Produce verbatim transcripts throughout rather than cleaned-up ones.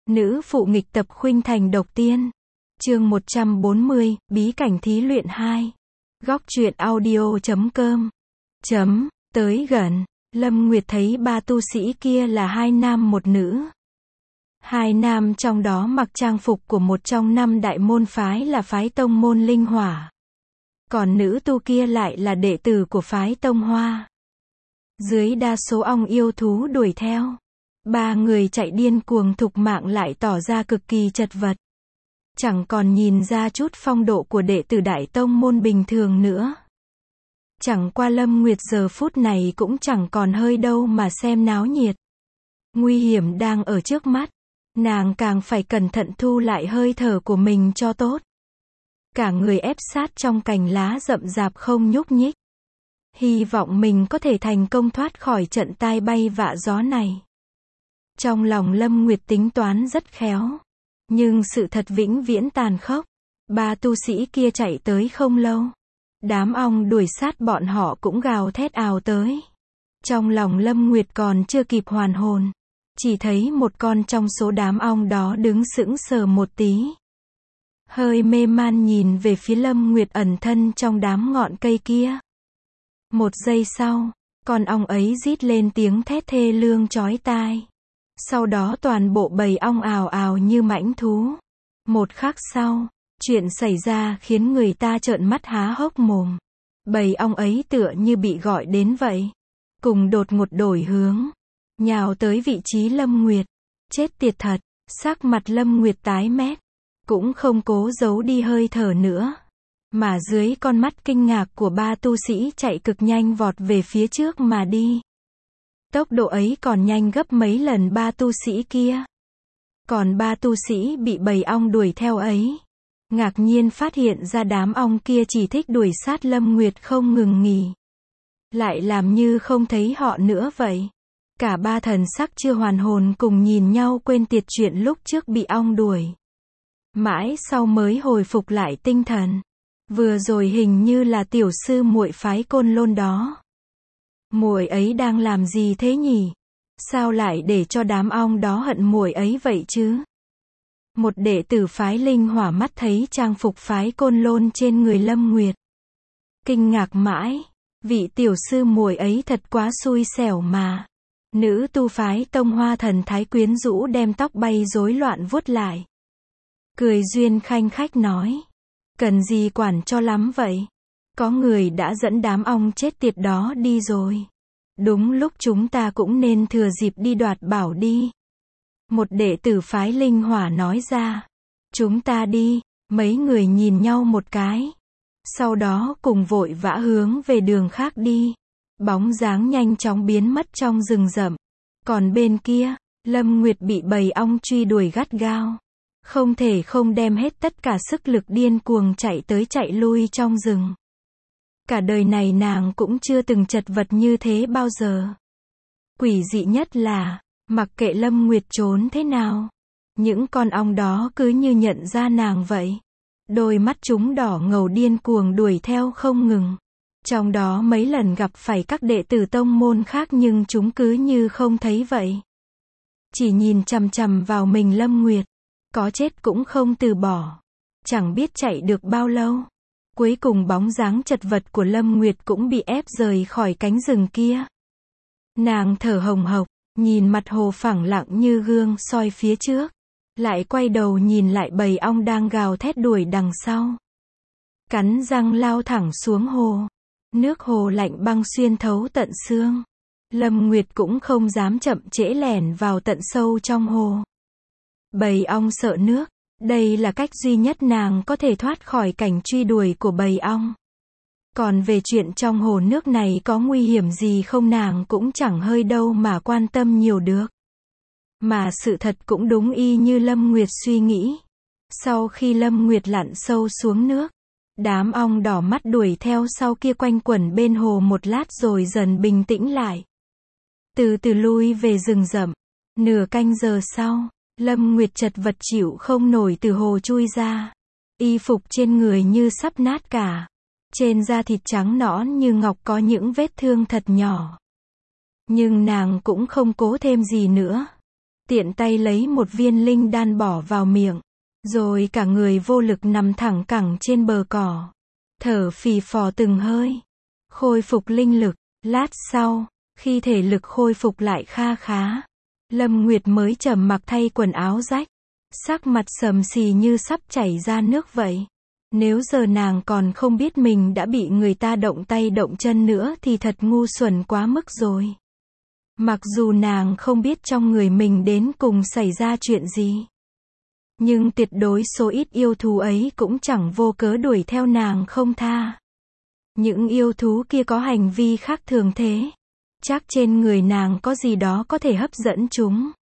Nữ phụ nghịch tập khuynh thành độc tiên. Chương một trăm bốn mươi, bí cảnh thí luyện hai. Góc truyện audio chấm com. Chấm, tới gần, Lâm Nguyệt thấy ba tu sĩ kia là hai nam một nữ. Hai nam trong đó mặc trang phục của một trong năm đại môn phái là phái tông môn Linh Hỏa. Còn nữ tu kia lại là đệ tử của phái tông Hoa. Dưới đa số ong yêu thú đuổi theo. Ba người chạy điên cuồng thục mạng lại tỏ ra cực kỳ chật vật. Chẳng còn nhìn ra chút phong độ của đệ tử đại tông môn bình thường nữa. Chẳng qua Lâm Nguyệt giờ phút này cũng chẳng còn hơi đâu mà xem náo nhiệt. Nguy hiểm đang ở trước mắt. Nàng càng phải cẩn thận thu lại hơi thở của mình cho tốt. Cả người ép sát trong cành lá rậm rạp không nhúc nhích. Hy vọng mình có thể thành công thoát khỏi trận tai bay vạ gió này. Trong lòng Lâm Nguyệt tính toán rất khéo. Nhưng sự thật vĩnh viễn tàn khốc. Ba tu sĩ kia chạy tới không lâu. Đám ong đuổi sát bọn họ cũng gào thét ào tới. Trong lòng Lâm Nguyệt còn chưa kịp hoàn hồn. Chỉ thấy một con trong số đám ong đó đứng sững sờ một tí. Hơi mê man nhìn về phía Lâm Nguyệt ẩn thân trong đám ngọn cây kia. Một giây sau, con ong ấy rít lên tiếng thét thê lương chói tai. Sau đó toàn bộ bầy ong ào ào như mãnh thú. Một khắc sau, chuyện xảy ra khiến người ta trợn mắt há hốc mồm. Bầy ong ấy tựa như bị gọi đến vậy. Cùng đột ngột đổi hướng. Nhào tới vị trí Lâm Nguyệt. Chết tiệt thật, sắc mặt Lâm Nguyệt tái mét. Cũng không cố giấu đi hơi thở nữa. Mà dưới con mắt kinh ngạc của ba tu sĩ chạy cực nhanh vọt về phía trước mà đi. Tốc độ ấy còn nhanh gấp mấy lần ba tu sĩ kia. Còn ba tu sĩ bị bầy ong đuổi theo ấy. Ngạc nhiên phát hiện ra đám ong kia chỉ thích đuổi sát Lâm Nguyệt không ngừng nghỉ. Lại làm như không thấy họ nữa vậy. Cả ba thần sắc chưa hoàn hồn cùng nhìn nhau quên tiệt chuyện lúc trước bị ong đuổi. Mãi sau mới hồi phục lại tinh thần. Vừa rồi hình như là tiểu sư muội phái Côn Lôn đó. Muội ấy đang làm gì thế nhỉ? Sao lại để cho đám ong đó hận muội ấy vậy chứ? Một đệ tử phái Linh Hỏa mắt thấy trang phục phái Côn Lôn trên người Lâm Nguyệt. Kinh ngạc mãi, vị tiểu sư muội ấy thật quá xui xẻo mà. Nữ tu phái Tông Hoa thần thái quyến rũ đem tóc bay rối loạn vuốt lại. Cười duyên khanh khách nói. Cần gì quản cho lắm vậy? Có người đã dẫn đám ong chết tiệt đó đi rồi. Đúng lúc chúng ta cũng nên thừa dịp đi đoạt bảo đi. Một đệ tử phái Linh Hỏa nói ra. Chúng ta đi, mấy người nhìn nhau một cái. Sau đó cùng vội vã hướng về đường khác đi. Bóng dáng nhanh chóng biến mất trong rừng rậm. Còn bên kia, Lâm Nguyệt bị bầy ong truy đuổi gắt gao. Không thể không đem hết tất cả sức lực điên cuồng chạy tới chạy lui trong rừng. Cả đời này nàng cũng chưa từng chật vật như thế bao giờ. Quỷ dị nhất là, mặc kệ Lâm Nguyệt trốn thế nào, những con ong đó cứ như nhận ra nàng vậy. Đôi mắt chúng đỏ ngầu điên cuồng đuổi theo không ngừng. Trong đó mấy lần gặp phải các đệ tử tông môn khác nhưng chúng cứ như không thấy vậy. Chỉ nhìn chằm chằm vào mình Lâm Nguyệt. Có chết cũng không từ bỏ. Chẳng biết chạy được bao lâu. Cuối cùng bóng dáng chật vật của Lâm Nguyệt cũng bị ép rời khỏi cánh rừng kia. Nàng thở hồng hộc, nhìn mặt hồ phẳng lặng như gương soi phía trước. Lại quay đầu nhìn lại bầy ong đang gào thét đuổi đằng sau. Cắn răng lao thẳng xuống hồ. Nước hồ lạnh băng xuyên thấu tận xương. Lâm Nguyệt cũng không dám chậm trễ lẻn vào tận sâu trong hồ. Bầy ong sợ nước. Đây là cách duy nhất nàng có thể thoát khỏi cảnh truy đuổi của bầy ong. Còn về chuyện trong hồ nước này có nguy hiểm gì không nàng cũng chẳng hơi đâu mà quan tâm nhiều được. Mà sự thật cũng đúng y như Lâm Nguyệt suy nghĩ. Sau khi Lâm Nguyệt lặn sâu xuống nước, đám ong đỏ mắt đuổi theo sau kia quanh quẩn bên hồ một lát rồi dần bình tĩnh lại. Từ từ lui về rừng rậm. Nửa canh giờ sau, Lâm Nguyệt chật vật chịu không nổi từ hồ chui ra. Y phục trên người như sắp nát cả. Trên da thịt trắng nõn như ngọc có những vết thương thật nhỏ. Nhưng nàng cũng không cố thêm gì nữa. tiện tay lấy một viên linh đan bỏ vào miệng, rồi cả người vô lực nằm thẳng cẳng trên bờ cỏ, thở phì phò từng hơi, khôi phục linh lực. Lát sau, khi thể lực khôi phục lại kha khá, Lâm Nguyệt mới trầm mặc thay quần áo rách, sắc mặt sầm xì như sắp chảy ra nước vậy. Nếu giờ nàng còn không biết mình đã bị người ta động tay động chân nữa thì thật ngu xuẩn quá mức rồi. Mặc dù nàng không biết trong người mình đến cùng xảy ra chuyện gì, nhưng tuyệt đối số ít yêu thú ấy cũng chẳng vô cớ đuổi theo nàng không tha. Những yêu thú kia có hành vi khác thường thế, chắc trên người nàng có gì đó có thể hấp dẫn chúng.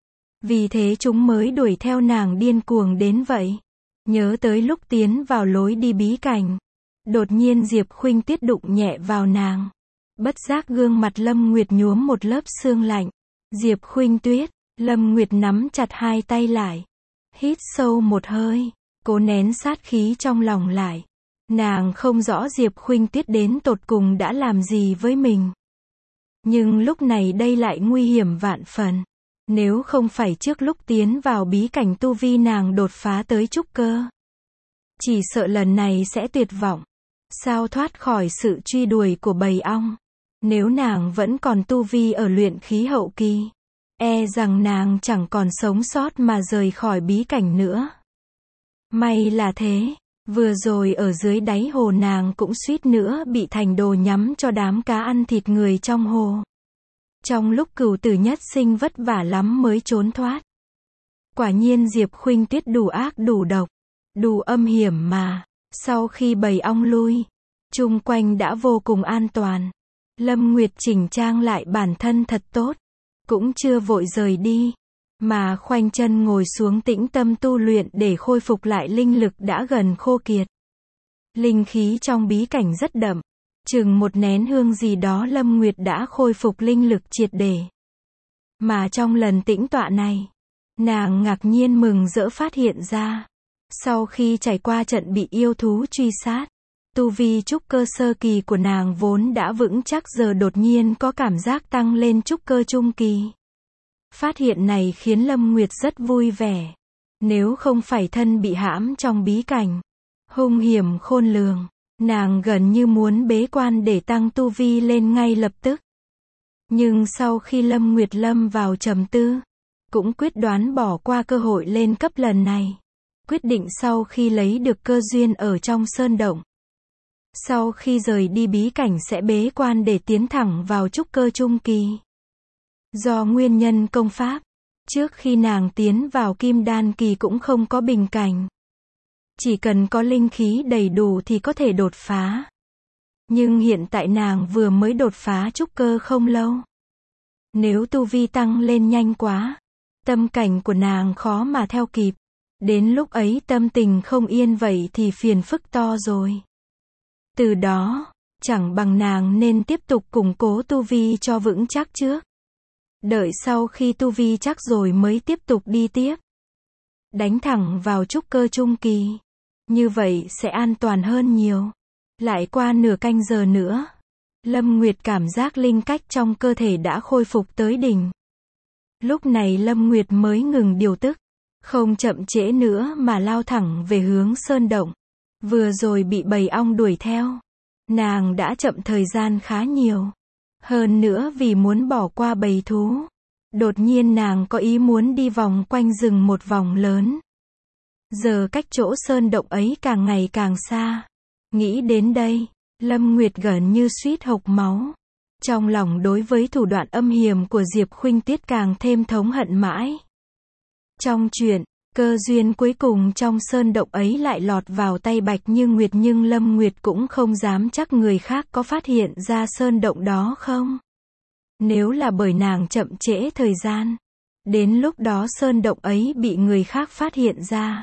Vì thế chúng mới đuổi theo nàng điên cuồng đến vậy. Nhớ tới lúc tiến vào lối đi bí cảnh, đột nhiên Diệp Khuynh Tuyết đụng nhẹ vào nàng. Bất giác gương mặt Lâm Nguyệt nhuốm một lớp sương lạnh. Diệp Khuynh Tuyết, Lâm Nguyệt nắm chặt hai tay lại, hít sâu một hơi, cố nén sát khí trong lòng lại. Nàng không rõ Diệp Khuynh Tuyết đến tột cùng đã làm gì với mình. Nhưng lúc này đây lại nguy hiểm vạn phần. Nếu không phải trước lúc tiến vào bí cảnh tu vi nàng đột phá tới trúc cơ, chỉ sợ lần này sẽ tuyệt vọng. Sao thoát khỏi sự truy đuổi của bầy ong. Nếu nàng vẫn còn tu vi ở luyện khí hậu kỳ, e rằng nàng chẳng còn sống sót mà rời khỏi bí cảnh nữa. May là thế, vừa rồi ở dưới đáy hồ nàng cũng suýt nữa bị thành đồ nhắm cho đám cá ăn thịt người trong hồ. Trong lúc cửu tử nhất sinh vất vả lắm mới trốn thoát. Quả nhiên Diệp Khuynh Tuyết đủ ác đủ độc, đủ âm hiểm mà. Sau khi bầy ong lui, chung quanh đã vô cùng an toàn. Lâm Nguyệt chỉnh trang lại bản thân thật tốt, cũng chưa vội rời đi, mà khoanh chân ngồi xuống tĩnh tâm tu luyện để khôi phục lại linh lực đã gần khô kiệt. Linh khí trong bí cảnh rất đậm, chừng một nén hương gì đó Lâm Nguyệt đã khôi phục linh lực triệt để. Mà trong lần tĩnh tọa này, nàng ngạc nhiên mừng rỡ phát hiện ra, sau khi trải qua trận bị yêu thú truy sát, tu vi trúc cơ sơ kỳ của nàng vốn đã vững chắc giờ đột nhiên có cảm giác tăng lên trúc cơ trung kỳ. Phát hiện này khiến Lâm Nguyệt rất vui vẻ. Nếu không phải thân bị hãm trong bí cảnh hung hiểm khôn lường, nàng gần như muốn bế quan để tăng tu vi lên ngay lập tức. Nhưng sau khi Lâm Nguyệt lâm vào trầm tư, cũng quyết đoán bỏ qua cơ hội lên cấp lần này. Quyết định sau khi lấy được cơ duyên ở trong sơn động, sau khi rời đi bí cảnh sẽ bế quan để tiến thẳng vào trúc cơ trung kỳ. Do nguyên nhân công pháp, trước khi nàng tiến vào kim đan kỳ cũng không có bình cảnh. Chỉ cần có linh khí đầy đủ thì có thể đột phá. Nhưng hiện tại nàng vừa mới đột phá trúc cơ không lâu. Nếu tu vi tăng lên nhanh quá, tâm cảnh của nàng khó mà theo kịp. Đến lúc ấy tâm tình không yên vậy thì phiền phức to rồi. Từ đó, chẳng bằng nàng nên tiếp tục củng cố tu vi cho vững chắc trước. Đợi sau khi tu vi chắc rồi mới tiếp tục đi tiếp. Đánh thẳng vào trúc cơ trung kỳ. Như vậy sẽ an toàn hơn nhiều. Lại qua nửa canh giờ nữa, Lâm Nguyệt cảm giác linh cách trong cơ thể đã khôi phục tới đỉnh. Lúc này Lâm Nguyệt mới ngừng điều tức, không chậm trễ nữa mà lao thẳng về hướng sơn động. Vừa rồi bị bầy ong đuổi theo, nàng đã chậm thời gian khá nhiều. Hơn nữa vì muốn bỏ qua bầy thú, đột nhiên nàng có ý muốn đi vòng quanh rừng một vòng lớn. Giờ cách chỗ sơn động ấy càng ngày càng xa. Nghĩ đến đây, Lâm Nguyệt gần như suýt hộc máu. Trong lòng đối với thủ đoạn âm hiểm của Diệp Khuynh Tuyết càng thêm thống hận mãi. Trong chuyện, cơ duyên cuối cùng trong sơn động ấy lại lọt vào tay Bạch Như Nguyệt, nhưng Lâm Nguyệt cũng không dám chắc người khác có phát hiện ra sơn động đó không. Nếu là bởi nàng chậm trễ thời gian, đến lúc đó sơn động ấy bị người khác phát hiện ra,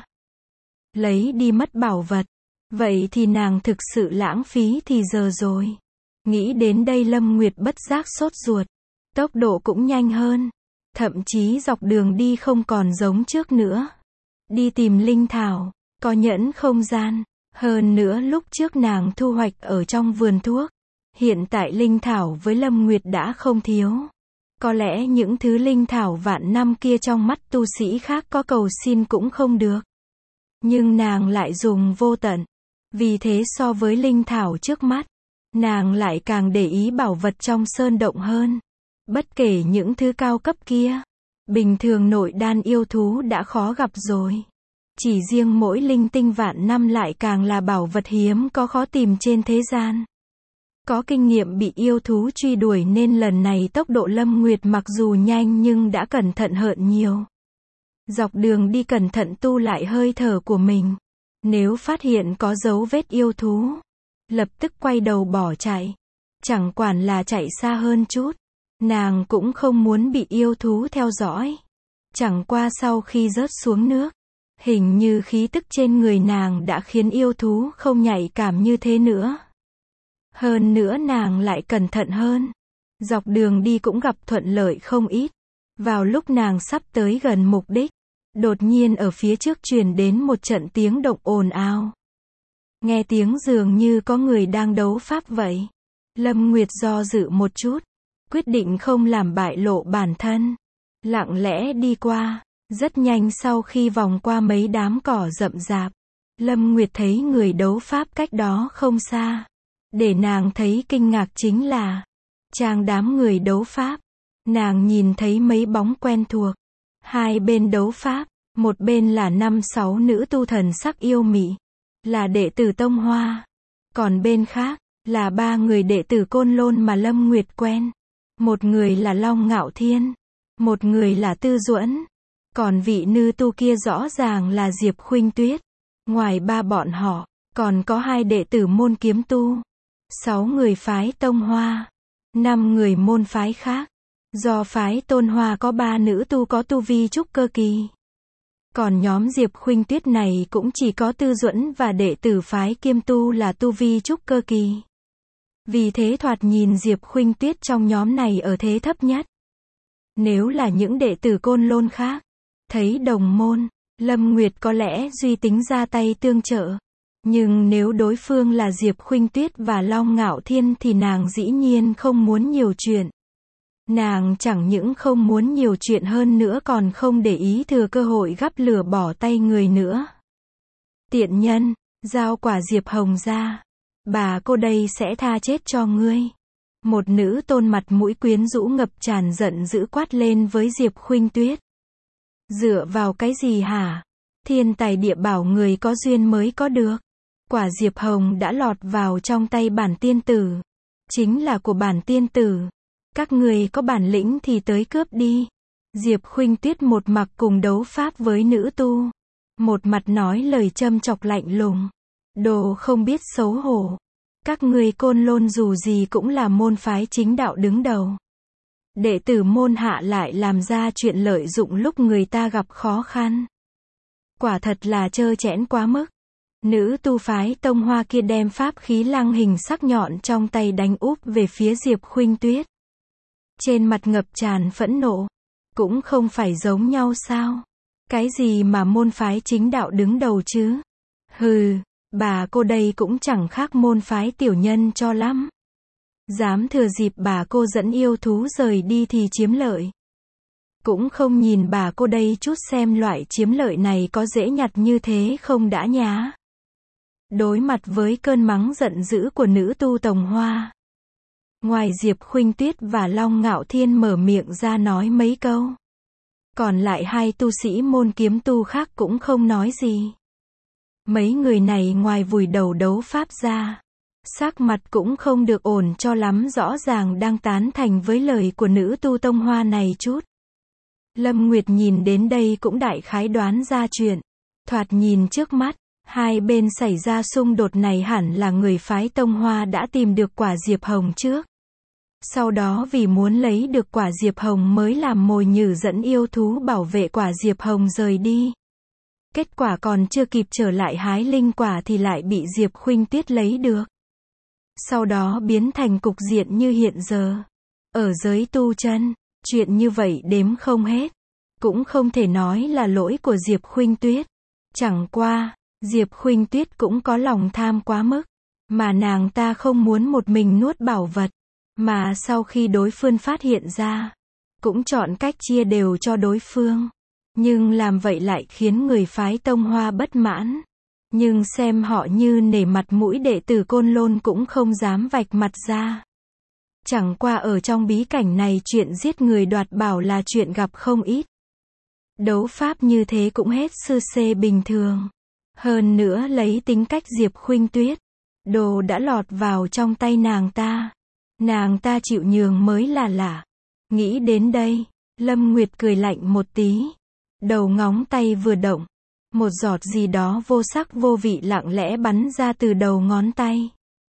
lấy đi mất bảo vật, vậy thì nàng thực sự lãng phí thì giờ rồi. Nghĩ đến đây Lâm Nguyệt bất giác sốt ruột, tốc độ cũng nhanh hơn, thậm chí dọc đường đi không còn giống trước nữa. Đi tìm linh thảo, có nhẫn không gian, hơn nữa lúc trước nàng thu hoạch ở trong vườn thuốc. Hiện tại linh thảo với Lâm Nguyệt đã không thiếu. Có lẽ những thứ linh thảo vạn năm kia trong mắt tu sĩ khác có cầu xin cũng không được. Nhưng nàng lại dùng vô tận. Vì thế so với linh thảo trước mắt, nàng lại càng để ý bảo vật trong sơn động hơn. Bất kể những thứ cao cấp kia, bình thường nội đan yêu thú đã khó gặp rồi. Chỉ riêng mỗi linh tinh vạn năm lại càng là bảo vật hiếm có khó tìm trên thế gian. Có kinh nghiệm bị yêu thú truy đuổi nên lần này tốc độ Lâm Nguyệt mặc dù nhanh nhưng đã cẩn thận hơn nhiều. Dọc đường đi cẩn thận tu lại hơi thở của mình. Nếu phát hiện có dấu vết yêu thú, lập tức quay đầu bỏ chạy. Chẳng quản là chạy xa hơn chút, nàng cũng không muốn bị yêu thú theo dõi. Chẳng qua sau khi rớt xuống nước, hình như khí tức trên người nàng đã khiến yêu thú không nhạy cảm như thế nữa. Hơn nữa nàng lại cẩn thận hơn. Dọc đường đi cũng gặp thuận lợi không ít. Vào lúc nàng sắp tới gần mục đích, đột nhiên ở phía trước truyền đến một trận tiếng động ồn ào. Nghe tiếng dường như có người đang đấu pháp vậy. Lâm Nguyệt do dự một chút, quyết định không làm bại lộ bản thân. Lặng lẽ đi qua, rất nhanh sau khi vòng qua mấy đám cỏ rậm rạp, Lâm Nguyệt thấy người đấu pháp cách đó không xa. Để nàng thấy kinh ngạc chính là, trang đám người đấu pháp, nàng nhìn thấy mấy bóng quen thuộc. Hai bên đấu pháp, một bên là năm sáu nữ tu thần sắc yêu mị, là đệ tử Tông Hoa. Còn bên khác, là ba người đệ tử Côn Lôn mà Lâm Nguyệt quen. Một người là Long Ngạo Thiên, một người là Tư Duẫn, còn vị nữ tu kia rõ ràng là Diệp Khuynh Tuyết. Ngoài ba bọn họ, còn có hai đệ tử môn kiếm tu, sáu người phái Tông Hoa, năm người môn phái khác. Do phái Tôn Hoa có ba nữ tu có tu vi trúc cơ kỳ. Còn nhóm Diệp Khuynh Tuyết này cũng chỉ có Tư Duẫn và đệ tử phái Kiêm Tu là tu vi trúc cơ kỳ. Vì thế thoạt nhìn Diệp Khuynh Tuyết trong nhóm này ở thế thấp nhất. Nếu là những đệ tử Côn Lôn khác, thấy đồng môn, Lâm Nguyệt có lẽ duy tính ra tay tương trợ. Nhưng nếu đối phương là Diệp Khuynh Tuyết và Long Ngạo Thiên thì nàng dĩ nhiên không muốn nhiều chuyện. Nàng chẳng những không muốn nhiều chuyện hơn nữa còn không để ý thừa cơ hội gắp lửa bỏ tay người nữa. Tiện nhân, giao quả Diệp Hồng ra. Bà cô đây sẽ tha chết cho ngươi. Một nữ tôn mặt mũi quyến rũ ngập tràn giận dữ quát lên với Diệp Khuynh Tuyết. Dựa vào cái gì hả? Thiên tài địa bảo người có duyên mới có được. Quả Diệp Hồng đã lọt vào trong tay bản tiên tử. Chính là của bản tiên tử. Các người có bản lĩnh thì tới cướp đi. Diệp Khuynh Tuyết một mặt cùng đấu pháp với nữ tu. Một mặt nói lời châm chọc lạnh lùng. Đồ không biết xấu hổ. Các người Côn Lôn dù gì cũng là môn phái chính đạo đứng đầu. Đệ tử môn hạ lại làm ra chuyện lợi dụng lúc người ta gặp khó khăn. Quả thật là trơ trẽn quá mức. Nữ tu phái Tông Hoa kia đem pháp khí lăng hình sắc nhọn trong tay đánh úp về phía Diệp Khuynh Tuyết. Trên mặt ngập tràn phẫn nộ. Cũng không phải giống nhau sao? Cái gì mà môn phái chính đạo đứng đầu chứ? Hừ, bà cô đây cũng chẳng khác môn phái tiểu nhân cho lắm. Dám thừa dịp bà cô dẫn yêu thú rời đi thì chiếm lợi. Cũng không nhìn bà cô đây chút xem loại chiếm lợi này có dễ nhặt như thế không đã nhá. Đối mặt với cơn mắng giận dữ của nữ tu Tông Hoa, ngoài Diệp Khuynh Tuyết và Long Ngạo Thiên mở miệng ra nói mấy câu, còn lại hai tu sĩ môn kiếm tu khác cũng không nói gì. Mấy người này ngoài vùi đầu đấu pháp ra, sắc mặt cũng không được ổn cho lắm, rõ ràng đang tán thành với lời của nữ tu Tông Hoa này chút. Lâm Nguyệt nhìn đến đây cũng đại khái đoán ra chuyện. Thoạt nhìn trước mắt, hai bên xảy ra xung đột này hẳn là người phái Tông Hoa đã tìm được quả Diệp Hồng trước. Sau đó vì muốn lấy được quả Diệp Hồng mới làm mồi nhử dẫn yêu thú bảo vệ quả Diệp Hồng rời đi. Kết quả còn chưa kịp trở lại hái linh quả thì lại bị Diệp Khuynh Tuyết lấy được. Sau đó biến thành cục diện như hiện giờ. Ở giới tu chân, chuyện như vậy đếm không hết. Cũng không thể nói là lỗi của Diệp Khuynh Tuyết. Chẳng qua, Diệp Khuynh Tuyết cũng có lòng tham quá mức. Mà nàng ta không muốn một mình nuốt bảo vật. Mà sau khi đối phương phát hiện ra, cũng chọn cách chia đều cho đối phương. Nhưng làm vậy lại khiến người phái Tông Hoa bất mãn. Nhưng xem họ như nể mặt mũi đệ tử Côn Lôn cũng không dám vạch mặt ra. Chẳng qua ở trong bí cảnh này chuyện giết người đoạt bảo là chuyện gặp không ít. Đấu pháp như thế cũng hết sư xê bình thường. Hơn nữa lấy tính cách Diệp Khuynh Tuyết, đồ đã lọt vào trong tay nàng ta. Nàng ta chịu nhường mới là lạ. Nghĩ đến đây, Lâm Nguyệt cười lạnh một tí. Đầu ngón tay vừa động, một giọt gì đó vô sắc vô vị lặng lẽ bắn ra từ đầu ngón tay.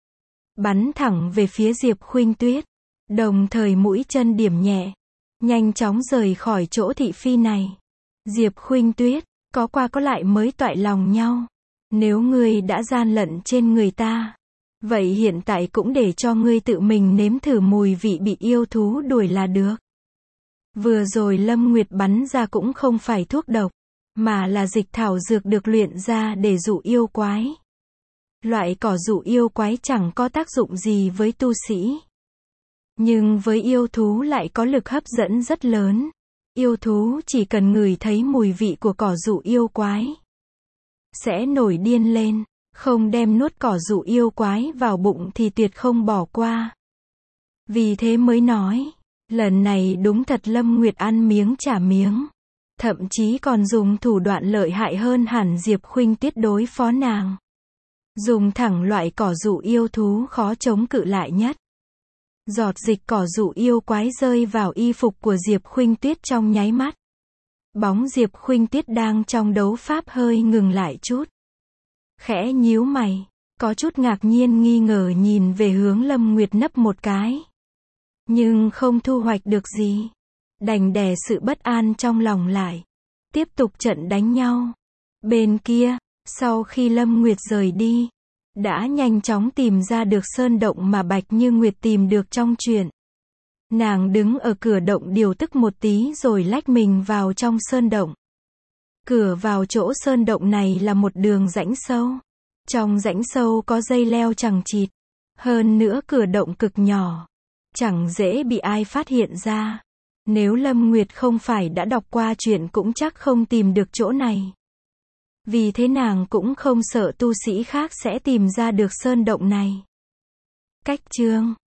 Bắn thẳng về phía Diệp Khuynh Tuyết. Đồng thời mũi chân điểm nhẹ, nhanh chóng rời khỏi chỗ thị phi này. Diệp Khuynh Tuyết, có qua có lại mới toại lòng nhau. Nếu ngươi đã gian lận trên người ta, vậy hiện tại cũng để cho ngươi tự mình nếm thử mùi vị bị yêu thú đuổi là được. Vừa rồi Lâm Nguyệt bắn ra cũng không phải thuốc độc, mà là dịch thảo dược được luyện ra để dụ yêu quái. Loại cỏ dụ yêu quái chẳng có tác dụng gì với tu sĩ. Nhưng với yêu thú lại có lực hấp dẫn rất lớn. Yêu thú chỉ cần ngửi thấy mùi vị của cỏ dụ yêu quái, sẽ nổi điên lên, không đem nuốt cỏ dụ yêu quái vào bụng thì tuyệt không bỏ qua. Vì thế mới nói, lần này đúng thật Lâm Nguyệt ăn miếng trả miếng. Thậm chí còn dùng thủ đoạn lợi hại hơn hẳn Diệp Khuynh Tuyết đối phó nàng. Dùng thẳng loại cỏ dụ yêu thú khó chống cự lại nhất. Giọt dịch cỏ dụ yêu quái rơi vào y phục của Diệp Khuynh Tuyết trong nháy mắt. Bóng Diệp Khuynh Tuyết đang trong đấu pháp hơi ngừng lại chút. Khẽ nhíu mày, có chút ngạc nhiên nghi ngờ nhìn về hướng Lâm Nguyệt nấp một cái. Nhưng không thu hoạch được gì. Đành đè sự bất an trong lòng lại. Tiếp tục trận đánh nhau. Bên kia, sau khi Lâm Nguyệt rời đi, đã nhanh chóng tìm ra được sơn động mà Bạch Như Nguyệt tìm được trong truyện. Nàng đứng ở cửa động điều tức một tí rồi lách mình vào trong sơn động. Cửa vào chỗ sơn động này là một đường rãnh sâu. Trong rãnh sâu có dây leo chằng chịt. Hơn nữa cửa động cực nhỏ, chẳng dễ bị ai phát hiện ra. Nếu Lâm Nguyệt không phải đã đọc qua truyện cũng chắc không tìm được chỗ này. Vì thế nàng cũng không sợ tu sĩ khác sẽ tìm ra được sơn động này. Cách chương